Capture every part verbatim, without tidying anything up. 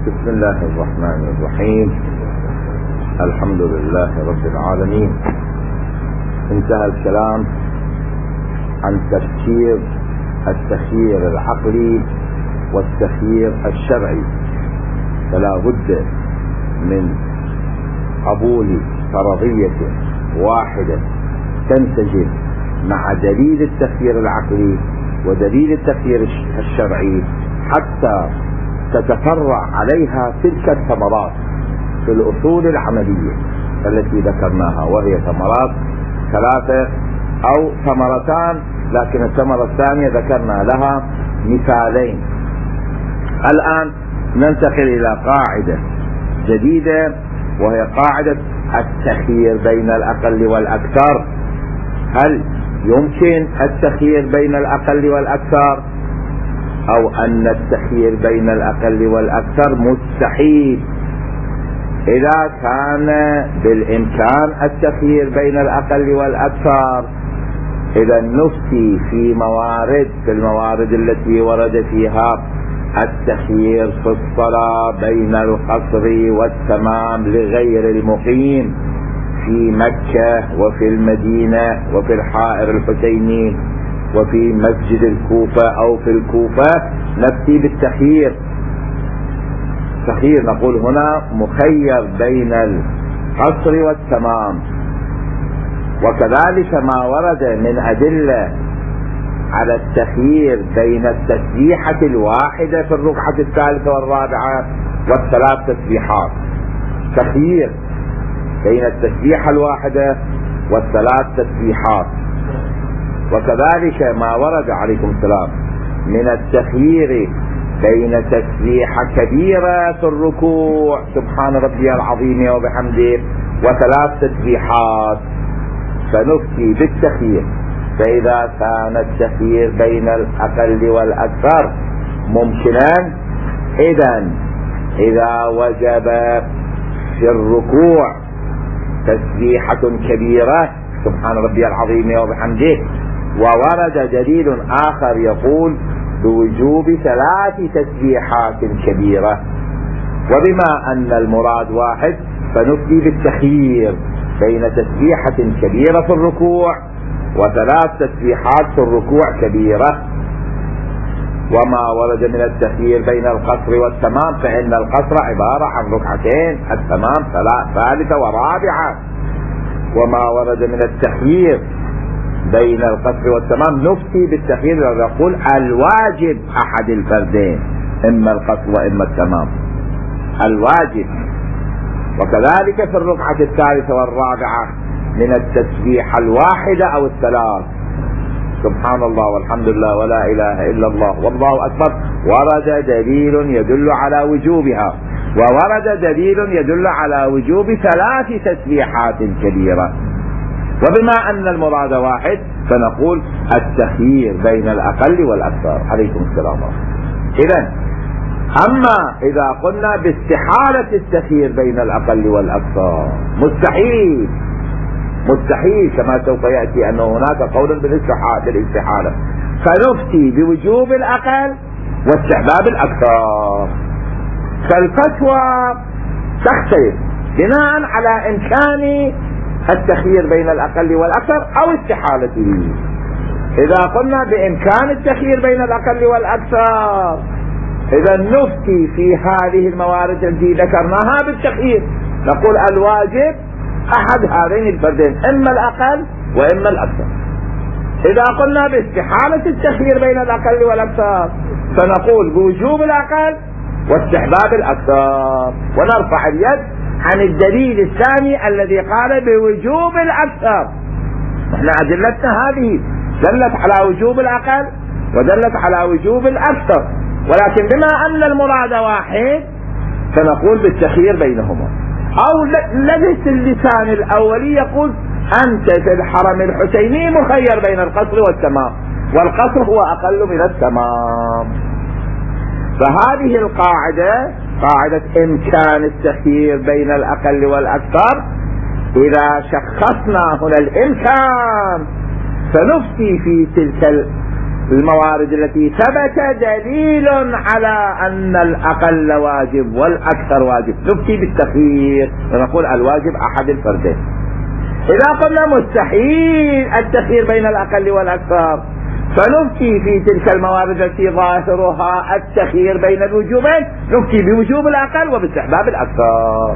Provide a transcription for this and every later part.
بسم الله الرحمن الرحيم. الحمد لله رب العالمين. انتهى الكلام عن تفسير التخيير العقلي والتخيير الشرعي، فلا بد من قبول فرضية واحدة تنسجم مع دليل التخيير العقلي ودليل التخيير الشرعي حتى تتفرع عليها تلك الثمرات في الأصول العملية التي ذكرناها، وهي ثمرات ثلاثة أو ثمرتان، لكن الثمرة الثانية ذكرنا لها مثالين. الآن ننتقل إلى قاعدة جديدة، وهي قاعدة التخيير بين الأقل والأكثر. هل يمكن التخيير بين الأقل والأكثر، أو أن التخيير بين الأقل والأكثر مستحيل؟ إذا كان بالإمكان التخيير بين الأقل والأكثر، إذا نفتي في موارد في الموارد التي ورد فيها التخيير في الصلاة بين القصر والتمام لغير المقيم في مكة وفي المدينة وفي الحائر الحسيني وفي مسجد الكوفة أو في الكوفة، نفتي بالتخيير. تخيير نقول هنا مخير بين القصر والتمام. وكذلك ما ورد من أدلة على التخيير بين التسبيحة الواحدة في الركعة الثالثة والرابعة والثلاث تسبيحات، تخيير بين التسبيحة الواحدة والثلاث تسبيحات. وكذلك ما ورد عليكم السلام من التخيير بين تسبيحة كبيرة في الركوع سبحان ربي العظيم وبحمده وثلاث تسبيحات، فنفتي بالتخيير. فإذا كان التخيير بين الأقل والأكثر ممكنا، إذن إذا وجب في الركوع تسبيحة كبيرة سبحان ربي العظيم وبحمده، وورد دليل آخر يقول بوجوب ثلاث تسبيحات كبيرة، وبما أن المراد واحد فنفتي بالتخيير بين تسبيحة كبيرة في الركوع وثلاث تسبيحات في الركوع كبيرة. وما ورد من التخيير بين القصر والتمام، فإن القصر عبارة عن ركعتين، التمام ثالثة ورابعة. وما ورد من التخيير بين القصر والتمام نفتي بالتخيير ونقول الواجب أحد الفردين، إما القصر وإما التمام، الواجب. وكذلك في الركعة الثالثة والرابعة من التسبيحة الواحدة أو الثلاث سبحان الله والحمد لله ولا إله إلا الله والله أكبر، ورد دليل يدل على وجوبها، وورد دليل يدل على وجوب ثلاث تسبيحات كبيرة. وبما أن المراد واحد فنقول التخيير بين الأقل والأكثر. عليكم السلام. إذن أما إذا قلنا باستحالة التخيير بين الأقل والأكثر، مستحيل مستحيل كما سوف يأتي أنه هناك قول بالاستحالة، فنفتي بوجوب الأقل واستحباب الأكثر. فالفتوى تختلف بناء على إمكان التخيير بين الأقل والأكثر أو استحالته. إذا قلنا بإمكان التخيير بين الأقل والأكثر، إذا نفتي في هذه الموارد التي ذكرناها بالتخيير، نقول الواجب أحد هذين الفردين، إما الأقل وإما الأكثر. إذا قلنا باستحالة التخيير بين الأقل والأكثر، فنقول بوجوب الأقل واستحباب الأكثر، ونرفع اليد عن الدليل الثاني الذي قال بوجوب الأكثر. احنا أدلتنا هذه دلت على وجوب الأقل ودلت على وجوب الأكثر، ولكن بما أن المراد واحد فنقول بالتخيير بينهما. أو لبس اللسان الأولي يقول أنت في الحرم الحسيني مخير بين القصر والتمام، والقصر هو أقل من التمام. فهذه القاعدة قاعدة إمكان التخيير بين الأقل والأكثر، إذا شخصنا هنا الإمكان فنفتي في تلك الموارد التي ثبت دليل على أن الأقل واجب والأكثر واجب نفتي بالتخيير ونقول الواجب أحد الفردين. إذا قلنا مستحيل التخيير بين الأقل والأكثر فنفتي في تلك الموارد التي ظاهرها التخيير بين الوجوبين، نفتي بوجوب الأقل وباستحباب الأكثر.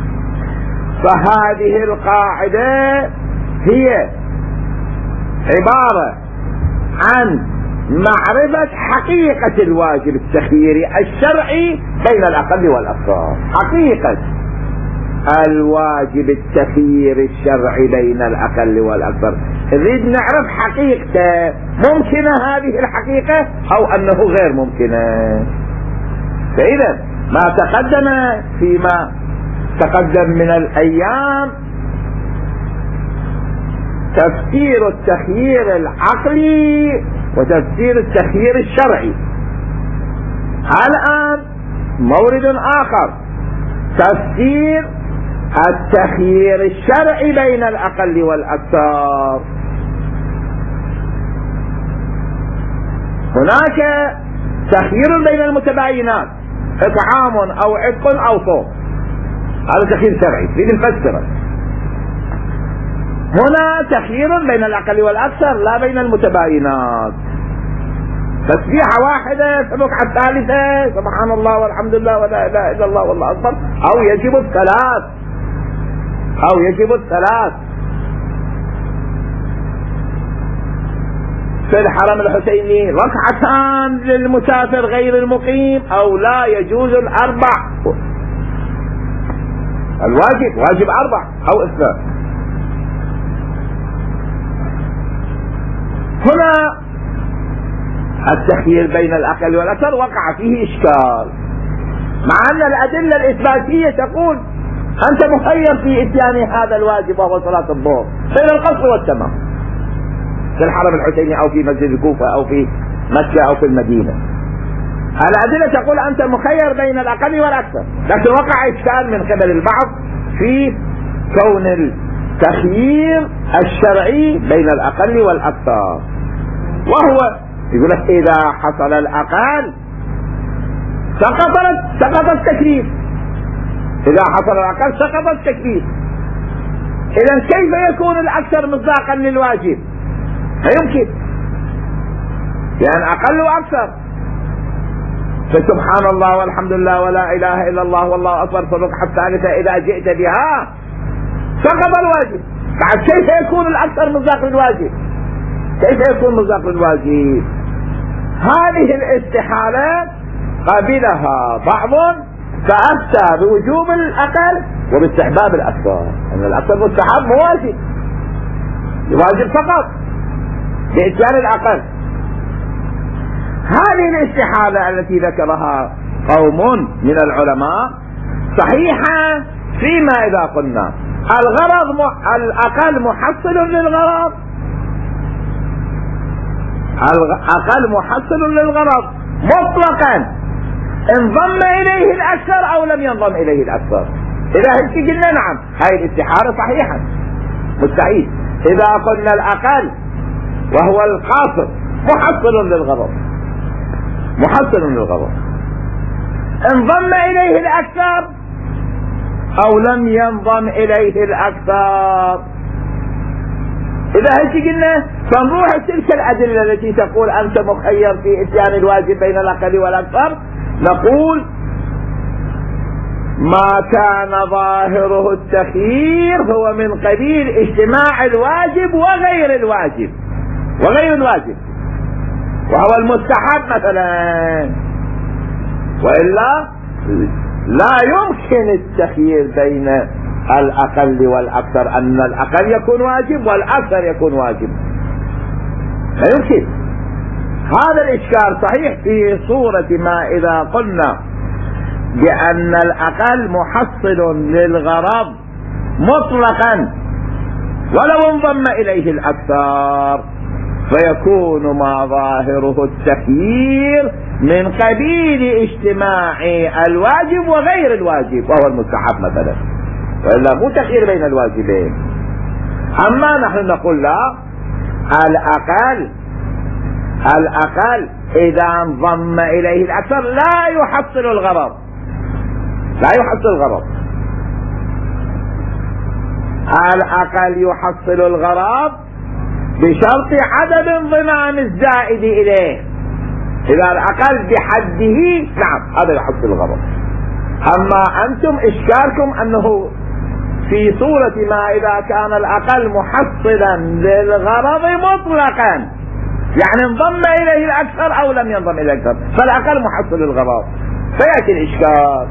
فهذه القاعدة هي عبارة عن معرفة حقيقة الواجب التخييري الشرعي بين الأقل والأكثر. حقيقة الواجب التخييري الشرعي بين الأقل والأكثر نريد نعرف حقيقته، ممكنة هذه الحقيقة أو أنه غير ممكنة. فإذا ما تقدم فيما تقدم من الأيام تفسير التخيير العقلي وتفسير التخيير الشرعي. الآن مورد آخر تفسير التخيير الشرعي بين الأقل والأكثر. هناك تخيير بين المتباينات، إطعام أو عتق أو صوم، هذا تخيير شرعي نريد نفسره. هنا تخيير بين الأقل والأكثر لا بين المتباينات، تسبيحة واحدة في الركعة الثالثة سبحان الله والحمد لله ولا إله إلا الله والله أكبر، أو يجب الثلاث أو يجب الثلاث في الحرم الحسيني، ركعتان للمسافر غير المقيم، أو لا يجوز الأربع، الواجب واجب أربع أو اثنان. هنا التخيير بين الأقل والأكثر وقع فيه إشكال، مع أن الأدلة الإثباتية تقول أنت مخير في إتيان هذا الواجب وهو صلاة الظهر بين القصر والتمام في الحرم الحسيني أو في مسجد الكوفة أو في مكة أو في المدينة. الأدلة تقول أنت مخير بين الأقل والأكثر، لكن وقع إشكال من قبل البعض في كون التخيير الشرعي بين الأقل والأكثر، وهو يقول لك إذا حصل الأقل سقط سقط التكليف، إذا حصل الأقل سقط التكليف. إذا كيف يكون الأكثر مصداقا للواجب؟ لا يمكن، لأن أقل وأكثر. فسبحان الله والحمد لله ولا إله إلا الله والله أكبر في الركعة الثالثة إذا جئت بها سقط الواجب. بعد كيف يكون الأكثر مصداق للواجب؟ كيف يكون مصداق للواجب؟ هذه الاستحالات قبلها بعض فأفتى بوجوب الأقل وباستحباب الأكثر، أن الأكثر مستحب مو واجب، الواجب فقط بإتيان الأقل. هذه الاستحالة التي ذكرها قوم من العلماء صحيحة فيما إذا قلنا الغرض م... الأقل محصل للغرض، الأقل محصل للغرض مطلقا انضم إليه الأكثر أو لم ينضم إليه الأكثر. إذا هيك قلنا نعم هاي الاستحالة صحيحة مستحيل. إذا قلنا الأقل وهو القاصر محصل للغرض، محصل للغرض انضم إليه الأكثر أو لم ينضم إليه الأكثر. إذا هيك قلنا فنروح تلك الأدلة التي تقول أنت مخير في إتيان الواجب بين الأقل والأكثر، نقول ما كان ظاهره التخيير هو من قبيل اجتماع الواجب وغير الواجب، وغير الواجب وهو المستحب مثلا، وإلا لا يمكن التخيير بين الأقل والأكثر، أن الأقل يكون واجب والأكثر يكون واجب، لا يمكن. هذا الإشكال صحيح في صورة ما إذا قلنا بأن الأقل محصل للغرض مطلقا ولو انضم إليه الأكثر، فيكون ما ظاهره التخيير من قبيل اجتماع الواجب وغير الواجب وهو المستحب مثلا، وإلا مو تخيير بين الواجبين. أما نحن نقول لا، الأقل الأقل إذا انضم إليه الأكثر لا يحصل الغرض، لا يحصل الغرض. الأقل يحصل الغرض بشرط عدم انضمام الزائد إليه. إذا الأقل بحده نعم هذا يحصل الغرض. أما أنتم إشكالكم أنه في صورة ما إذا كان الأقل محصلا للغرض مطلقا، يعني انضم إليه الأكثر أو لم ينضم إليه الأكثر، فالأقل محصل للغرض، فيأتي الإشكال.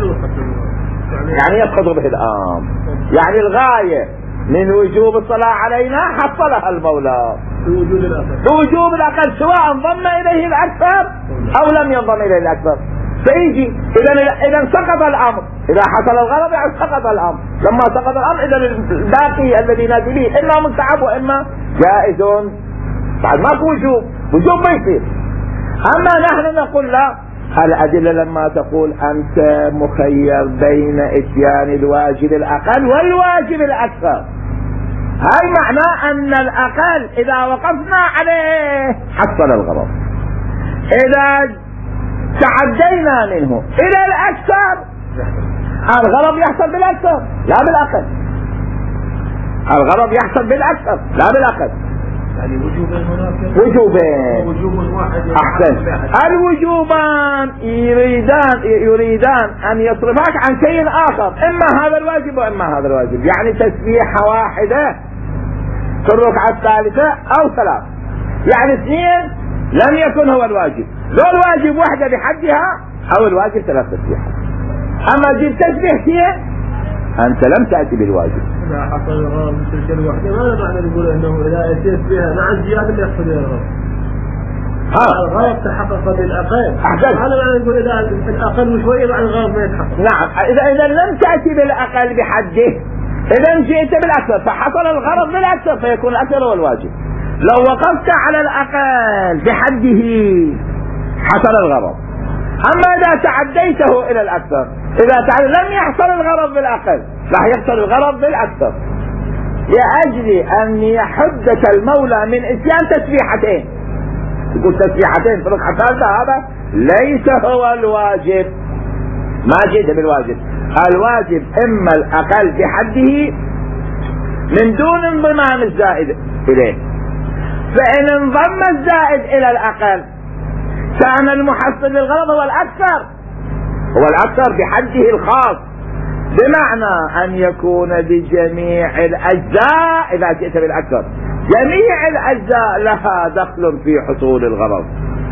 يعني يسقط به الأمر، يعني الغاية من وجوب الصلاة علينا حصلها المولى بوجوب الأقل سواء انضم إليه الأكثر أو لم ينضم إليه الأكثر. فيجي إذا إذا سقط الأمر، إذا حصل الغرض يعني سقط الأمر، لما سقط الأمر إذا الباقي الذي نادي به إما مستحب وإما جائز، بعد ما في وجوب، وجوب ما يصير. أما نحن نقول لا، الأدلة لما تقول أنت مخير بين إتيان الواجب الأقل والواجب الأكثر، هاي معناه أن الأقل إذا وقفنا عليه حصل الغرض، إذا تعدينا منه إلى الأكثر الغرض يحصل بالأكثر لا بالأقل، الغرض يحصل بالأكثر لا بالأقل. يعني وجوبين هناك، وجوبين، وجوب واحد أحسن. الوجوبان يريدان يريدان أن يصرفك عن شيء آخر، إما هذا الواجب وإما هذا الواجب، يعني تسبيحة واحدة في الركعة الثالثة أو ثلاث، يعني اثنين لم يكن هو الواجب، لو الواجب واحدة بحدها أو الواجب ثلاث تسبيحات. أما جيب تسبيحتين أنت لم تأتي بالواجب. إذا حصل الغرض مثل كل واحدة ماذا معنى نقول إنه إذا أتيت بها مع الزيادة اللي يحصل الغرض؟ ها الغرض تحقق بالأقل. أحسن. هذا معنى نقول إذا الأقل وشوية مع الغرض ما يتحقق. نعم، إذا إذا لم تأتي بالأقل بحده، إذا جئت بالأكثر فحصل الغرض بالأكثر فيكون الأكثر هو الواجب. لو وقفت على الأقل بحده حصل الغرض. أما إذا تعديته إلى الأكثر، إذا تعدي لم يحصل الغرض بالأقل، راح يحصل الغرض بالأكثر، لأجل أن يحدك المولى من إتيان تسبيحتين. يقول تسبيحتين في الركعة الثالثة هذا ليس هو الواجب، ما جئت بالواجب. الواجب إما الأقل بحده من دون انضمام الزائد إليه، فإن انضم الزائد إلى الأقل كان المحصل للغرض هو الأكثر، هو الأكثر بحده الخاص، بمعنى أن يكون بجميع الأجزاء إذا جئت بالأكثر جميع الأجزاء لها دخل في حصول الغرض.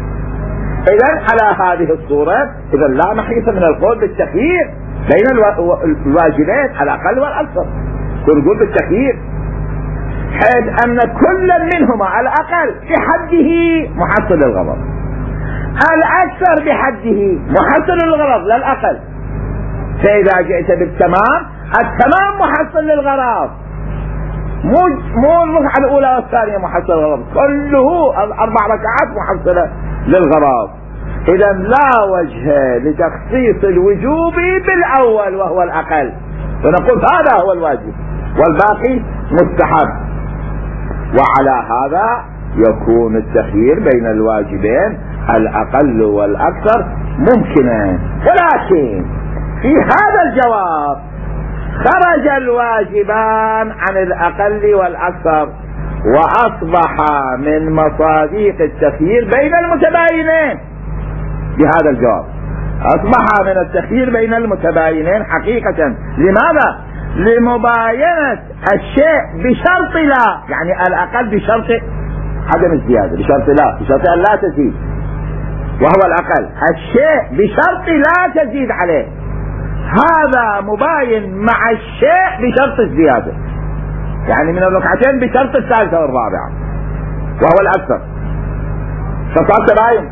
إذن على هذه الصورة إذا لا محيص من القول بالتخيير بين الواجبين الأقل والأكثر، نقول بالتخيير حيث أن كل منهما على الأقل بحده محصل للغرض، الأكثر بحده محصل للغرض لا الأقل. فإذا جئت بالتمام التمام محصل للغرض، مو مو الركعة الأولى والثانية محصل للغرض، كله الأربع ركعات محصلة للغرض. إذا لا وجه لتخصيص الوجوب بالأول وهو الأقل، ونقول هذا هو الواجب والباقي مستحب. وعلى هذا يكون التخيير بين الواجبين الأقل والأكثر ممكنا. ولكن في هذا الجواب خرج الواجبان عن الأقل والأكثر، وأصبح من مصادق التخيير بين المتباينين. بهذا الجواب أصبح من التخيير بين المتباينين حقيقة. لماذا؟ لمباينة الشيء بشرط لا، يعني الأقل بشرط عدم الزيادة، بشرط لا، بشرط أن لا تزيد، وهو الأقل الشيء بشرط لا تزيد عليه، هذا مباين مع الشيء بشرط الزيادة، يعني من الركعتين بشرط الثالثة والرابعة وهو الأكثر، فصار تباين.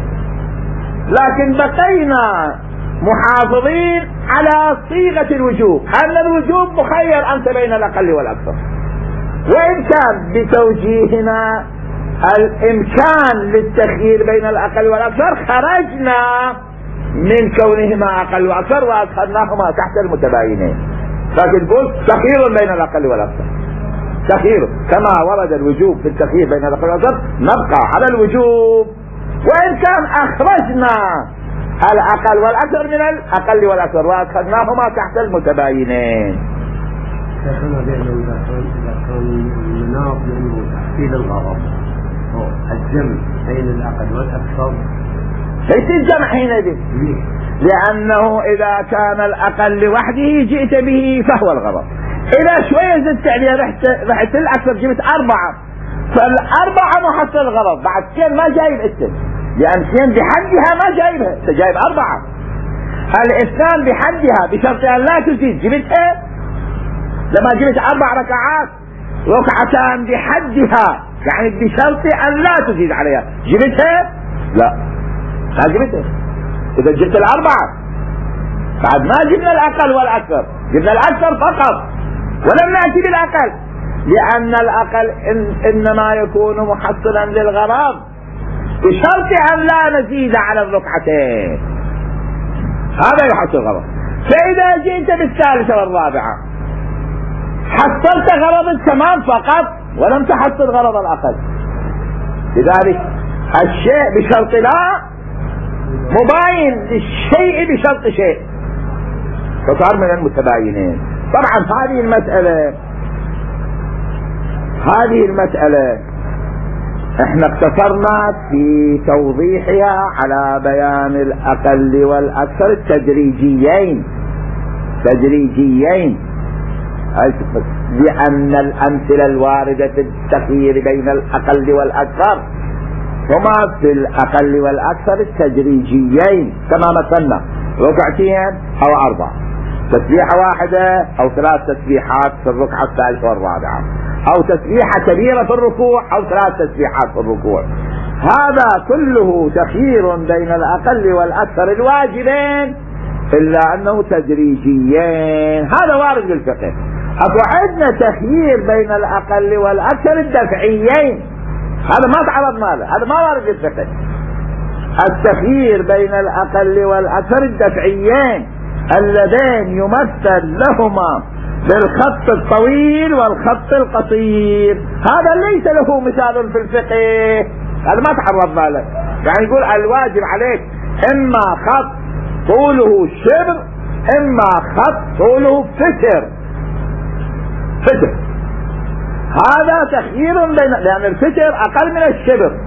لكن بقينا محافظين على صيغة الوجوب، أن الوجوب مخير أنت بين الأقل والأكثر، وإن كان بتوجيهنا الإمكان للتخيير بين الأقل والأكثر خرجنا من كونهما أقل وأكثر وأدخلناهما تحت المتباينين، لكن قلت تخيير بين الأقل والأكثر. تخيير كما ورد الوجوب في التخيير بين الأقل والأكثر نبقى على الوجوب، وإن كان أخرجنا الأقل والأكثر من الأقل والأكثر وأدخلناهما تحت المتباينين. شيخنا بأنه إذا كان مناط منه تحصيل الغرض أو الجمع بين الأقل والأكثر ليس الجمع حينئذ، لأنه إذا كان الأقل لوحده جئت به فهو الغرض. إذا شوية زدت عليها رحت رحت الأكثر جبت أربعة، فالأربعة محصل الغرض، بعد اثنين ما جايب اثنين، لأن اثنين بحدها ما جايبها، أنت جايب أربعة. الاثنان بحدها بشرط أن لا تزيد، جبتها لما جبت أربع ركعات، ركعتان بحدها يعني بشرط أن لا تزيد عليها، جبتها؟ لا ما جبتها. إذا جبت الأربعة بعد ما جبنا الأقل والأكثر، جبنا الأكثر فقط ولم نأتي بالأقل، لأن الأقل إن إنما يكون محصلا للغرض بشرط أن لا نزيد على الركعتين، هذا يحصل الغرض. فإذا جئت بالثالثة والرابعة حصلت غرض التمام فقط ولم تحصل غرض الأقل. لذلك الشيء بشرط لا مباين للشيء بشرط شيء، فصار من المتباينين. طبعا هذه المسألة هذه المسألة احنا اقتصرنا في توضيحها على بيان الأقل والأكثر التدريجيين تدريجيين لأن الأمثلة الواردة في التخيير بين الأقل والأكثر هما في الأقل والأكثر التدريجيين، كما مثلنا ركعتين أو أربع، تسبيحة واحدة أو ثلاث تسبيحات في الركعة الثالثة والرابعة، أو تسبيحة كبيرة في الركوع أو ثلاث تسبيحات في الركوع. هذا كله تخيير بين الأقل والأكثر الواجبين، إلا أنه تدريجيين، هذا وارد بالفقه. أفعدنا تخيير بين الأقل والأكثر الدفعيين، هذا ما تعرضنا له، هذا ما وارد بالفقه. التخيير بين الأقل والأكثر الدفعيين اللذين يمثل لهما بالخط الطويل والخط القصير، هذا ليس له مثال في الفقه، هذا ما تعرضنا له. يعني يقول الواجب عليك إما خط طوله شبر إما خط طوله فتر فتر هذا تخيير بين، لأن الفتر أقل من الشبر،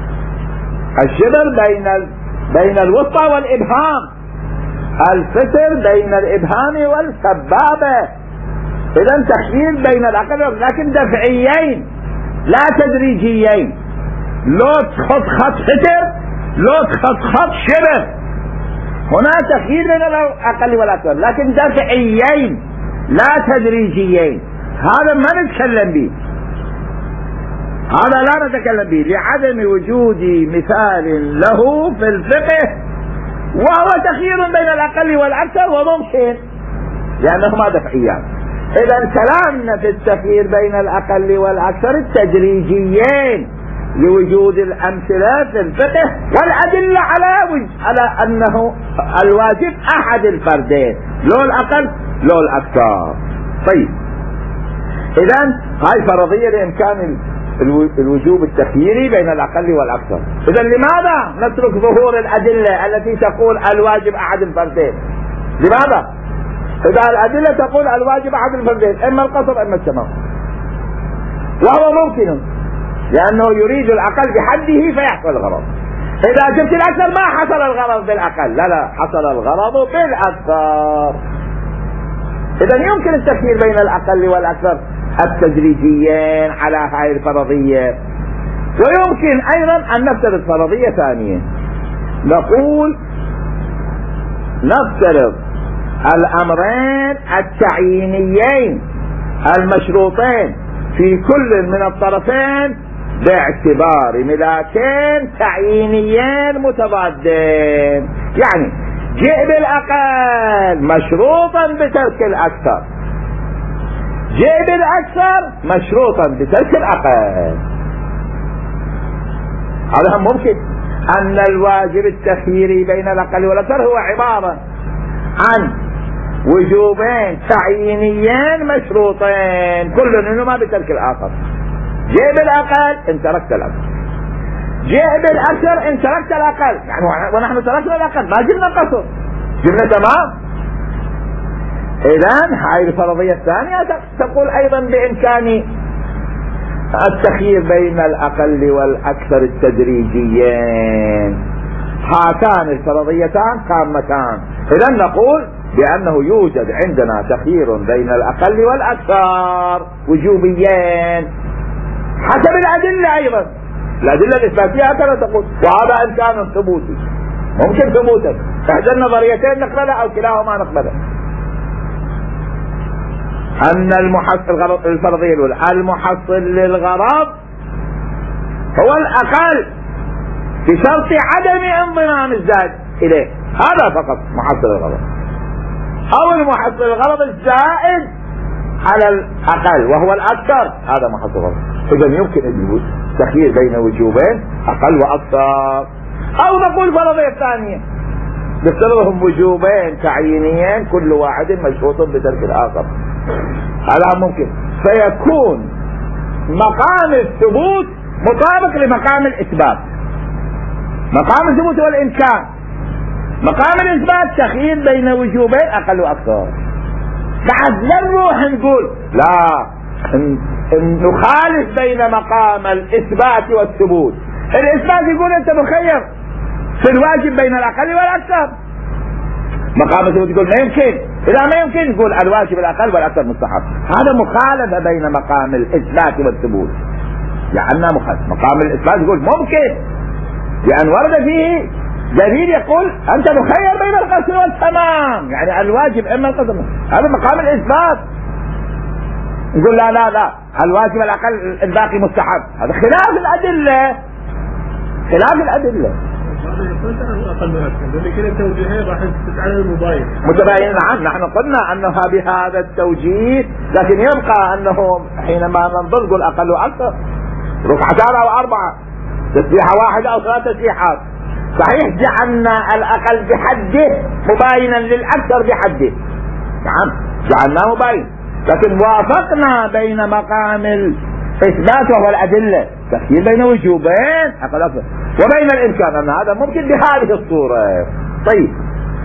الشبر بين ال... بين الوسطى والإبهام، الفتر بين الإبهام والسبابة. إذن تخيير بين الأقل، لكن دفعيين لا تدريجيين، لو تخط خط فتر لو تخط خط شبر، هنا تخيير بين الأقل والأكثر لكن دفعيين لا تدريجيين. هذا ما نتكلم به، هذا لا نتكلم به لعدم وجود مثال له في الفقه، وهو تخيير بين الأقل والأكثر وممكن لأنهما دفعيان. إذا كلامنا في التخيير بين الأقل والأكثر التدريجيين لوجود الأمثلة في الفقه والأدلة على وجه على أنه الواجب أحد الفردين، لو الأقل لو الأكثر. طيب إذن هاي فرضية لإمكان الوجوب التخييري بين الأقل والأكثر. إذن لماذا نترك ظهور الأدلة التي تقول الواجب أحد الفردين؟ لماذا؟ إذا الأدلة تقول الواجب أحد الفردين، إما القصر إما التمام، وهو ممكن لأنه يريد الأقل بحده فيحصل الغرض. إذا جبت الأكثر ما حصل الغرض بالأقل، لا لا حصل الغرض بالأكثر. إذن يمكن التخيير بين الأقل والأكثر التدريجيين على هاي الفرضية. ويمكن أيضا أن نفترض فرضية ثانية، نقول نفترض الأمرين التعيينيين المشروطين في كل من الطرفين باعتبار ملاكين تعيينيين متضادين. يعني جئ بالأقل مشروطا بترك الأكثر، جئ بالأكثر مشروطا بترك الأقل. هذا ممكن أن الواجب التخييري بين الأقل والأكثر هو عبارة عن وجوبين تعيينيين مشروطين، كل منهما بترك الآخر. جيب الأقل إن تركت الأكثر، جيب الأكثر إن تركت الأقل، يعني ونحن تركنا الأقل ما جبنا قصر، جبنا تمام. إذن هاي الفرضية الثانية تقول أيضا بإمكان التخيير بين الأقل والأكثر التدريجيين. هاتان الفرضيتان قامتان. إذن نقول بأنه يوجد عندنا تخيير بين الأقل والأكثر وجوبيين حسب الأدلة. أيضا الأدلة الإثباتية هكذا تقول، وهذا إمكان ثبوتي ممكن ثبوتا، إحدى النظريتين نقبلها أو كلاهما نقبلها. أن المحصل الفرضية الأولى المحصل للغرض هو الأقل بشرط عدم انضمام الزائد إليه، هذا فقط محصل الغرض، أو المحصل الغرض الزائد على الأقل وهو الأكثر، هذا محصل الغرض. إذن يمكن أن يوجد تخيير بين وجوبين أقل وأكثر. أو نقول فرضية ثانية نفترضهم وجوبين تعيينيين كل واحد مشروط بترك الآخر، هذا ممكن، فيكون مقام الثبوت مطابق لمقام الإثبات. مقام الثبوت هو الإمكان، مقام الإثبات تخيير بين وجوبين أقل وأكثر. بعد لا نروح نقول لا إن إن نخالف بين مقام الإثبات والثبوت. الإثبات يقول أنت مخير في الواجب بين الأقل والأكثر، مقام الثبوت يقول ما يمكن، إذا ما يمكن يقول الواجب الأقل والأكثر مستحب. هذا مخالفة بين مقام الإثبات والثبوت، لأنه مخالف. مقام الإثبات يقول ممكن لأن ورد فيه دليل يقول أنت مخير بين القصر والتمام، يعني الواجب إما القصر، هذا مقام الإثبات. يقول لا لا لا الواجب الأقل الباقي مستحب، هذا خلاف الأدلة، خلاف الأدلة. متباين. نعم نحن قلنا أنها بهذا التوجيه، لكن يبقى أنه حينما ننظر نقول أقل وأكثر، ركعتان أو أربعة، تسبيحة واحدة أو ثلاث تسبيحات. صحيح جعلنا الأقل بحده مباينا للأكثر بحده، نعم جعلناه مباين، لكن وافقنا بين مقام الإثبات وهو الأدلة تخيير بين وجوبين أقل أكثر وبين الإمكان أن هذا ممكن بهذه الصورة. طيب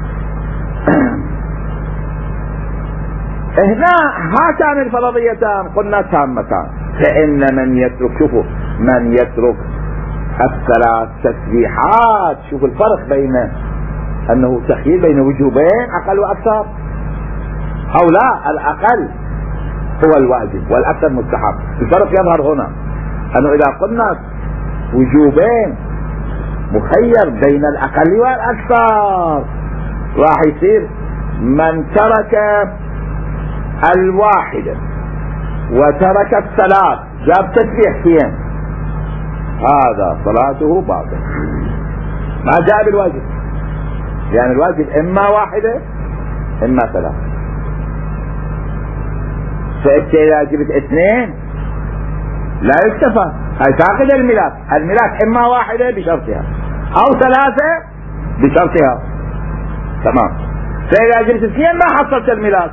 هنا هاتان الفرضيتان قلنا تامتان، فإن من يترك، شوفوا من يترك الثلاث تسبيحات، شوف الفرق بين أنه تخيير بين وجوبين أقل وأكثر، أو لا الأقل هو الواجب والأكثر مستحب. الفرق يظهر هنا أنه إذا قلنا وجوبين مخير بين الأقل والأكثر، راح يصير من ترك الواحدة وترك الثلاث جاب تسبيحتين هذا صلاته باطلة، ما جاء بالواجب، يعني الواجب إما واحدة إما ثلاث. فإنت إذا جبت اثنين لا يكتفى، هاي فاقد الملاك، الملاك إما واحدة بشرطها أو ثلاثة بشرطها، تمام. فإذا جبت اثنين ما حصلت الملاك.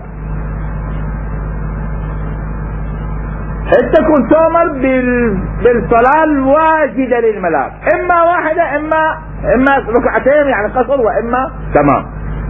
انت كنت تؤمر بالصلاة الواجدة للملاك، اما واحدة اما اما ركعتين يعني قصر واما تمام.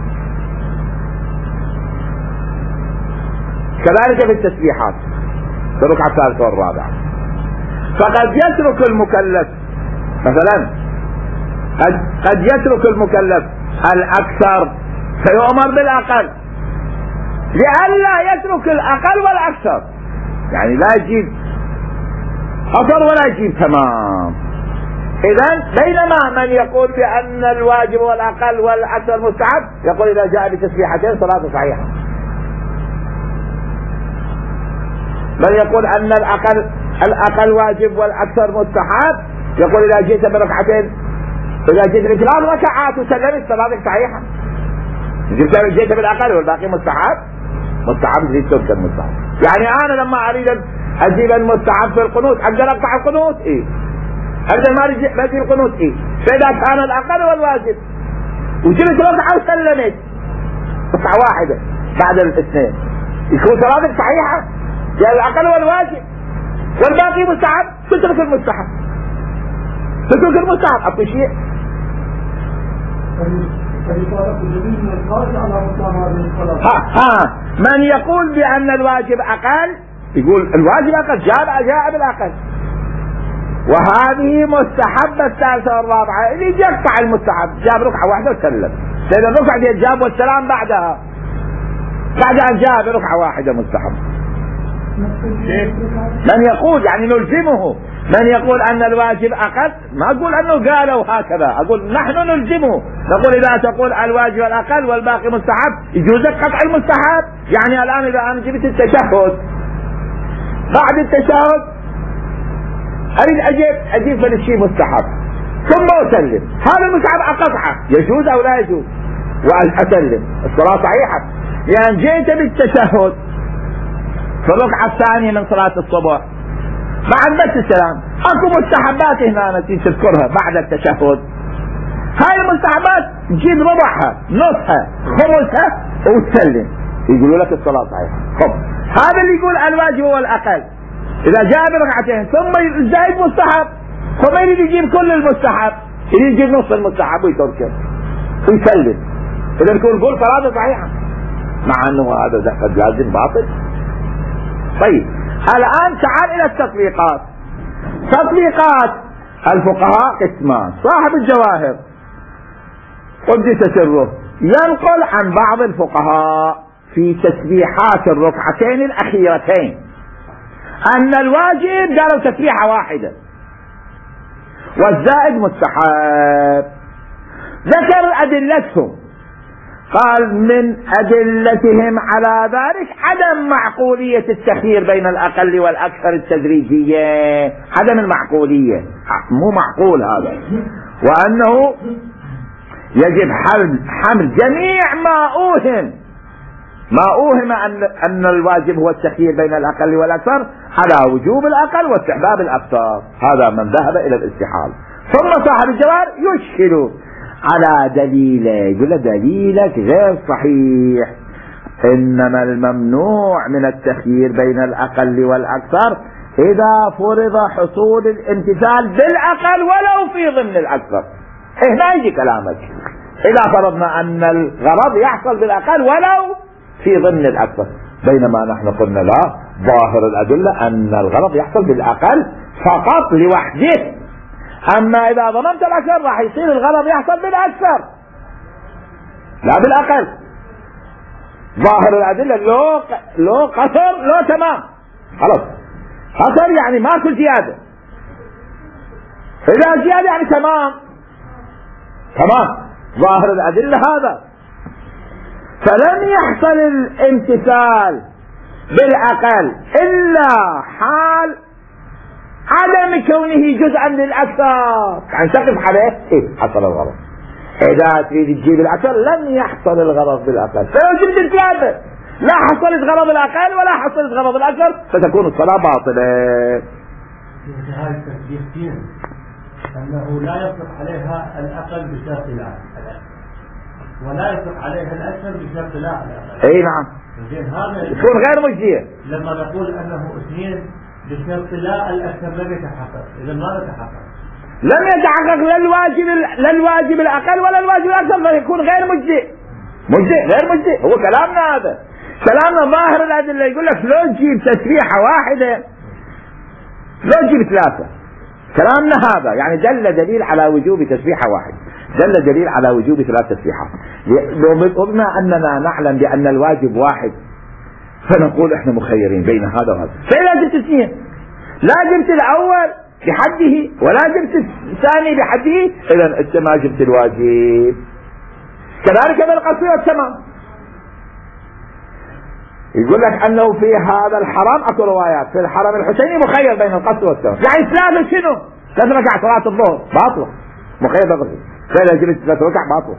كذلك في التسبيحات في الركعة الثالثة والرابعة، فقد يترك المكلف مثلا قد, قد يترك المكلف الأكثر فيؤمر بالأقل لئلا يترك الأقل والأكثر، يعني لا يجيب أكثر ولا يجيب تمام. إذن بينما من يقول بأن الواجب والأقل والأكثر مستحب يقول إذا جاء بتسبيحتين صلاته صحيحة، من يقول أن الأقل الأقل واجب والأكثر مستحب يقول إذا جئت بركعتين إذا جئت بثلاث ركعات وسلمت صلاتك صحيحة. جئت بالأقل والباقي مستحب، مستحب زيد ترك المستحب. يعني أنا لما أريد أجيب المستحب في القنوت أقدر أقطع القنوت إيه، أقدر ما أجيب القنوت إيه. فإذا كان الأقل والواجب وجبت ركعة وسلمت ركعة واحدة بعد الاثنين يكون صلاتك صحيحة، يعني الأقل والواجب والباقي مستحب، تترك المستحب تترك المستحب أبو شيء. ها ها من يقول بأن الواجب أقل يقول الواجب أقل، جاء جاء بالأقل، وهذه مستحبة الثالثة والرابعة اللي يقطع المستحب، جاب ركعة واحدة وسلم، لأن الركعة دي جاب والسلام بعدها، بعد أن جاب ركعة واحدة مستحب. من يقول يعني نلزمه، من يقول أن الواجب أقل، ما أقول أنه قالوا هكذا، أقول نحن نلزمه، نقول إذا تقول الواجب الأقل والباقي مستحب يجوز قطع المستحب. يعني الآن إذا أنا جبت التشهد بعد التشهد أريد أجيب أجيب من الشيء مستحب ثم أسلم، هذا المستحب أقطعه يجوز أو لا يجوز وأسلم، الصلاة صحيحة. يعني جيت بالتشهد في الركعة الثانية من صلاة الصبح بعد بس السلام، أكو مستحبات هنا نسيت تذكرها بعد التشهد، هاي المستحبات تجيب ربعها نصها خمسها وتسلم، يقولوا لك الصلاة صحيحة. خب هذا اللي يقول الواجب هو الأقل، إذا جاء بركعتين ثم زايد مستحب، فما يريد يجيب كل المستحب، يريد يجيب نص المستحب ويتركه ويسلم، إذا يكون يقول صلاة صحيحة، مع أنه هذا قد لازم باطل. طيب الآن تعال إلى التطبيقات. تطبيقات الفقهاء قسمان، صاحب الجواهر قدس سره ينقل عن بعض الفقهاء في تسبيحات الركعتين الأخيرتين أن الواجب قالوا تسبيحة واحدة والزائد مستحب، ذكر أدلتهم، قال من أدلتهم على ذلك عدم معقولية التخيير بين الأقل والأكثر التدريجية، عدم المعقولية، مو معقول هذا، وأنه يجب حمل حمل جميع ما أوهم ما أوهم أن, أن الواجب هو التخيير بين الأقل والأكثر على وجوب الأقل واستحباب الأكثر، هذا من ذهب إلى الاستحال. ثم صاحب الجواب يشكل على دليله، يقول دليلك غير صحيح، إنما الممنوع من التخيير بين الأقل والأكثر إذا فرض حصول الامتثال بالأقل ولو في ضمن الأكثر. هنا يجي كلامك، إذا فرضنا أن الغرض يحصل بالأقل ولو في ضمن الأكثر، بينما نحن قلنا لا، ظاهر الأدلة أن الغرض يحصل بالأقل فقط لوحده، أما إذا ضمنت الأكثر راح يصير الغرض يحصل بالأكثر لا بالأقل. ظاهر الأدلة لو لو قصر لو تمام، خلاص قصر يعني ماكو زيادة، إذا زيادة يعني تمام تمام، ظاهر الأدلة هذا. فلم يحصل الامتثال بالأقل إلا حال عدم كونه جزءا للأكثر، يعني تقف عليه إيه حصل الغرض. إذا تريد تجيب الأكثر لن يحصل الغرض بالأقل، فلو جبت الثلاثة لا حصلت غرض الأقل ولا حصلت غرض الأكثر فتكون الصلاة باطلة. هذه التسبيحتين أنه لا يطلق عليها الأقل بشرط لا، ولا يطلق عليها الأكثر بشرط لا الأقل. أي نعم، يكون غير مجزية. لما نقول أنه اثنين بشرط لا الأكثر لم يتحقق، إذا ما يتحقق، لم يتحقق لا الواجب لا الواجب الأقل ولا الواجب الأكثر، فيكون غير مجزي. مجزي غير مجزي، هو كلامنا هذا، كلامنا ظاهر الأدلة يقول لك لو تجيب تسبيحة واحدة لو تجيب ثلاثة، كلامنا هذا يعني دل دليل على وجوب تسبيحة واحدة، دل دليل على وجوب ثلاث تسبيحات. وبما أننا نعلم بأن الواجب واحد فنقول احنا مخيرين بين هذا وهذا، فإذا جبت اثنين لا جبت الأول بحده ولا جبت الثاني بحده، إذا انت ما جبت الواجب. كذلك بالقصر والتمام، يقول لك أنه في هذا الحرم أكو روايات، في الحرم الحسيني مخير بين القصر والتمام، يعني ثلاثة شنو؟ ثلاث ركع صلاة الظهر باطلة، مخير بالقصر، فإذا جبت ثلاث ركع باطلة،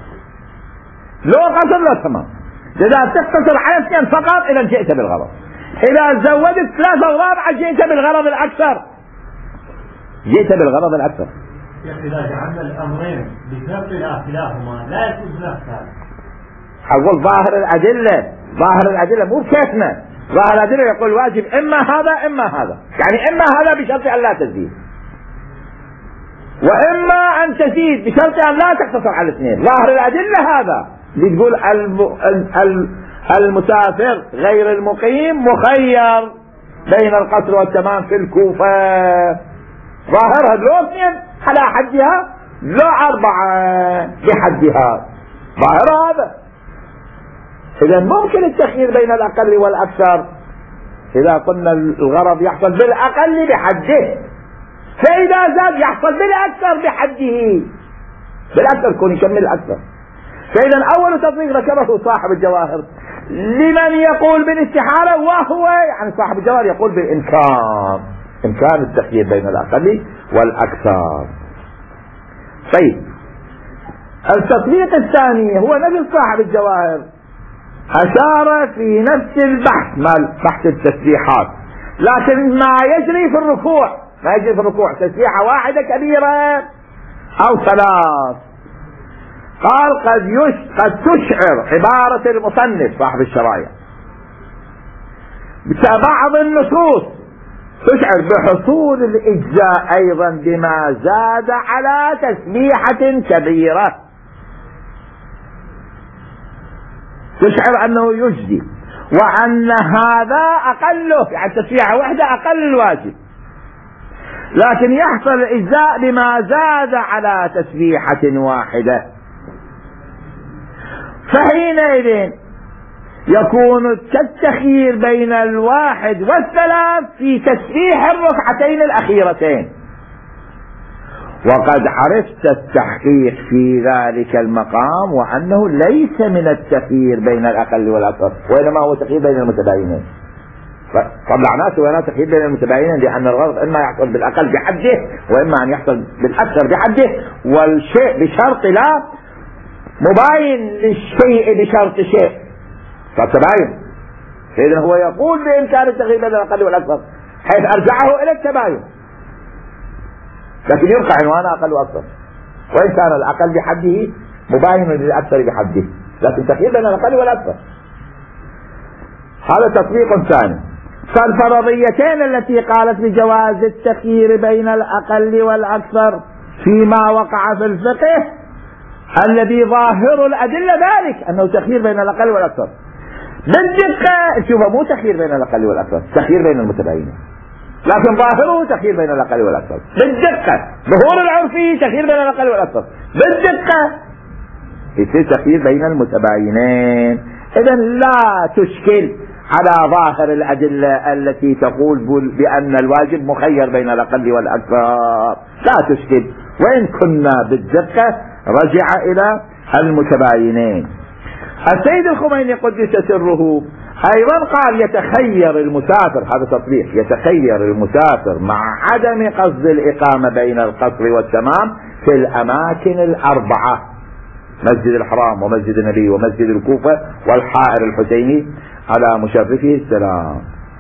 لو قصر لا تمام. إذا تقتصر على اثنين فقط إذا جئت بالغرض، إذا زودت ثلاثة ورابعة جئت بالغرض الأكثر، جئت بالغرض الأكثر. إذا جعلنا الأمرين بشرط لا كلاهما لا يكون هناك ثالث. أقول ظاهر الأدلة ظاهر الأدلة مو بكيفنا، ظاهر الأدلة يقول واجب إما هذا إما هذا، يعني إما هذا بشرط أن لا تزيد، وإما أن تزيد بشرط أن لا تقتصر على الاثنين. ظاهر الأدلة هذا اللي تقول المسافر غير المقيم مخير بين القصر والتمام في الكوفة، ظاهرها لو اثنين على حدها لو أربعة بحدها، ظاهر هذا. إذا ممكن التخيير بين الأقل والأكثر إذا قلنا الغرض يحصل بالأقل بحده، فإذا زاد يحصل بالأكثر بحده، بالأكثر يكون يكمل الأكثر. فإذا أول تطبيق ذكره صاحب الجواهر لمن يقول بالاستحالة، وهو يعني صاحب الجواهر يقول بالإمكان، إمكان التخيير بين الأقل والأكثر. طيب التطبيق الثاني هو نفس صاحب الجواهر، أشار في نفس البحث مال بحث التسبيحات، لكن ما يجري في الركوع، ما يجري في الركوع تسبيحة واحدة كبيرة أو ثلاث. قال قد يش قد تشعر عبارة المصنف صاحب الشرايع ببعض النصوص تشعر بحصول الإجزاء أيضا بما زاد على تسبيحة كبيرة، تشعر أنه يجزي، وأن هذا أقله، يعني تسبيحة واحدة أقل الواجب، لكن يحصل الإجزاء بما زاد على تسبيحة واحدة. فحينئذ يكون كالتخيير بين الواحد والثلاث في تسبيح الركعتين الأخيرتين. وقد عرفت التحقيق في ذلك المقام وأنه ليس من التخيير بين الأقل والأكثر، وإنما هو تخيير بين المتباينين. طلعناه ولا تخيير بين المتباينين، لأن الغرض إما يحصل بالأقل بحده وإما أن يحصل بالأكثر بحده، والشيء بشرط لا مباين للشيء بشرط شيء، فالتباين. فإذا هو يقول بإمكان التخيير بين الأقل والأكثر حيث أرجعه إلى التباين، لكن يبقى عنوان أقل وأكثر، وإن كان الأقل بحده مباين للأكثر بحده، لكن تخيير بين الأقل والأكثر. هذا تطبيق ثاني. فالفرضيتين التي قالت بجواز التخيير بين الأقل والأكثر فيما وقع في الفقه الذي ظاهر الأدلة ذلك أنه تخيير بين الأقل والأكثر بالدقة، شوفوا مو تخيير بين الأقل والأكثر، تخيير بين المتباينين، لكن ظاهره تخيير بين الأقل والأكثر بالدقة. ظهور العرفي تخيير بين الأقل والأكثر بالدقة، يصير تخيير بين المتباينين. إذن لا تشكل على ظاهر الأدلة التي تقول بأن الواجب مخير بين الأقل والأكثر، لا تشكل، وإن كنا بالدقة رجع إلى المتباينين. السيد الخميني قدس سره أيضا قال يتخير المسافر، هذا تطبيق، يتخير المسافر مع عدم قصد الإقامة بين القصر والتمام في الأماكن الأربعة: مسجد الحرام ومسجد النبي ومسجد الكوفة والحائر الحسيني على مشرفه السلام.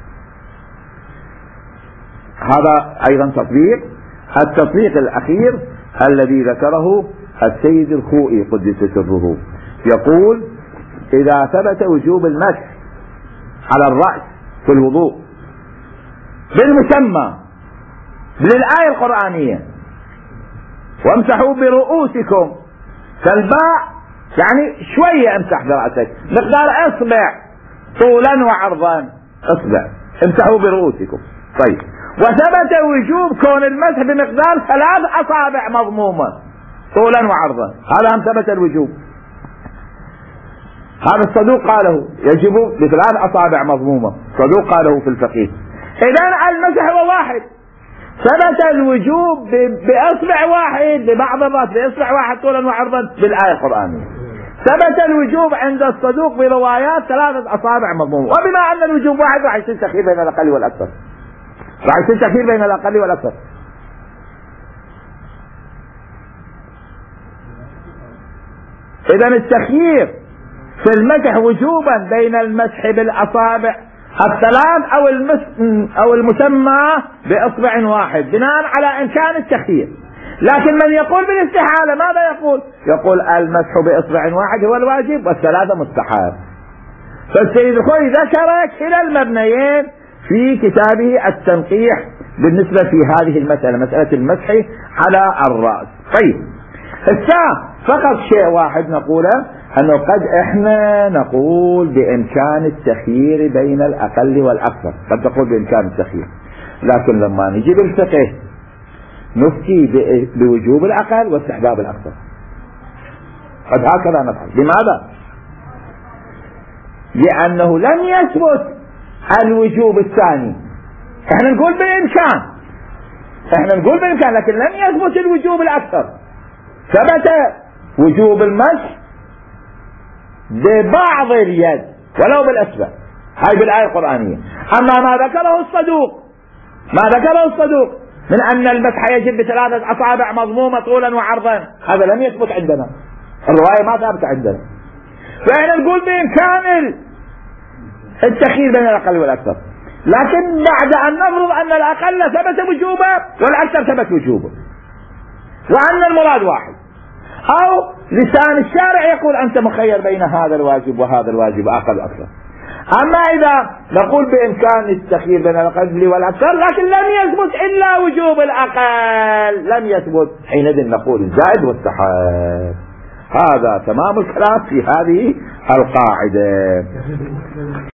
هذا أيضا تطبيق. التطبيق الأخير الذي ذكره السيد الخوئي قدس سره، يقول إذا ثبت وجوب المسح على الرأس في الوضوء بالمسمى بالآية القرآنية وامسحوا برؤوسكم، فالباء يعني شوية امسح برأسك مقدار اصبع طولا وعرضا، اصبع امسحوا برؤوسكم. طيب، وثبت وجوب كون المسح بمقدار ثلاث أصابع مضمومة طولا وعرضا، هذا هم ثبت الوجوب، هذا الصدوق قاله يجب بثلاث أصابع مضمومة، صدوق قاله في الفقيه. إذن المسح هو واحد، ثبت الوجوب بأصبع واحد ببعض الرأس بأصبع واحد طولا وعرضا بالآية القرآنية. ثبت الوجوب عند الصدوق بروايات ثلاثة أصابع مضمومة، وبما أن الوجوب واحد راح يصير تخيير بين الأقل والأكثر، راح يصير تخيير بين الأقل والأكثر. إذن التخيير في المسح وجوبا بين المسح بالأصابع الثلاث أو أو المسمى بإصبع واحد بناء على إمكان التخيير. لكن من يقول بالاستحالة ماذا يقول؟ يقول المسح بإصبع واحد هو الواجب والثلاثة مستحب. فالسيد الخوئي ذكر كلا المبنيين في كتابه التنقيح بالنسبة في هذه المسألة، مسألة المسح على الرأس. طيب الساعة فقط شيء واحد نقوله، أنه قد إحنا نقول بإمكان التخيير بين الأقل والأكثر، قد تقول بإمكان التخيير، لكن لما نجي بالفقه نفتي بوجوب الأقل واستحباب الأكثر، قد هكذا نفعل. لماذا؟ لأنه لم يثبت الوجوب الثاني. احنا نقول بإمكان، احنا نقول بإمكان لكن لم يثبت الوجوب الأكثر. ثبت وجوب المسح ببعض اليد ولو بالأسفل، هاي بالآية القرآنية. أما ما ذكره الصدوق، ما ذكره الصدوق من أن المسح يجب بثلاثة أصابع مضمومة طولا وعرضا، هذا لم يثبت عندنا، الرواية ما ثابتة عندنا. فإحنا نقول بإمكان التخيير بين الأقل والأكثر، لكن بعد أن نفرض أن الأقل ثبت وجوبه والأكثر ثبت وجوبه وأن المراد واحد، أو لسان الشارع يقول أنت مخير بين هذا الواجب وهذا الواجب أقل أكثر. أما إذا نقول بإمكان التخيير بين الأقل والأكثر لكن لم يثبت إلا وجوب الأقل، لم يثبت، حينئذ نقول الزائد والسحاب. هذا تمام الكلام في هذه القاعدة.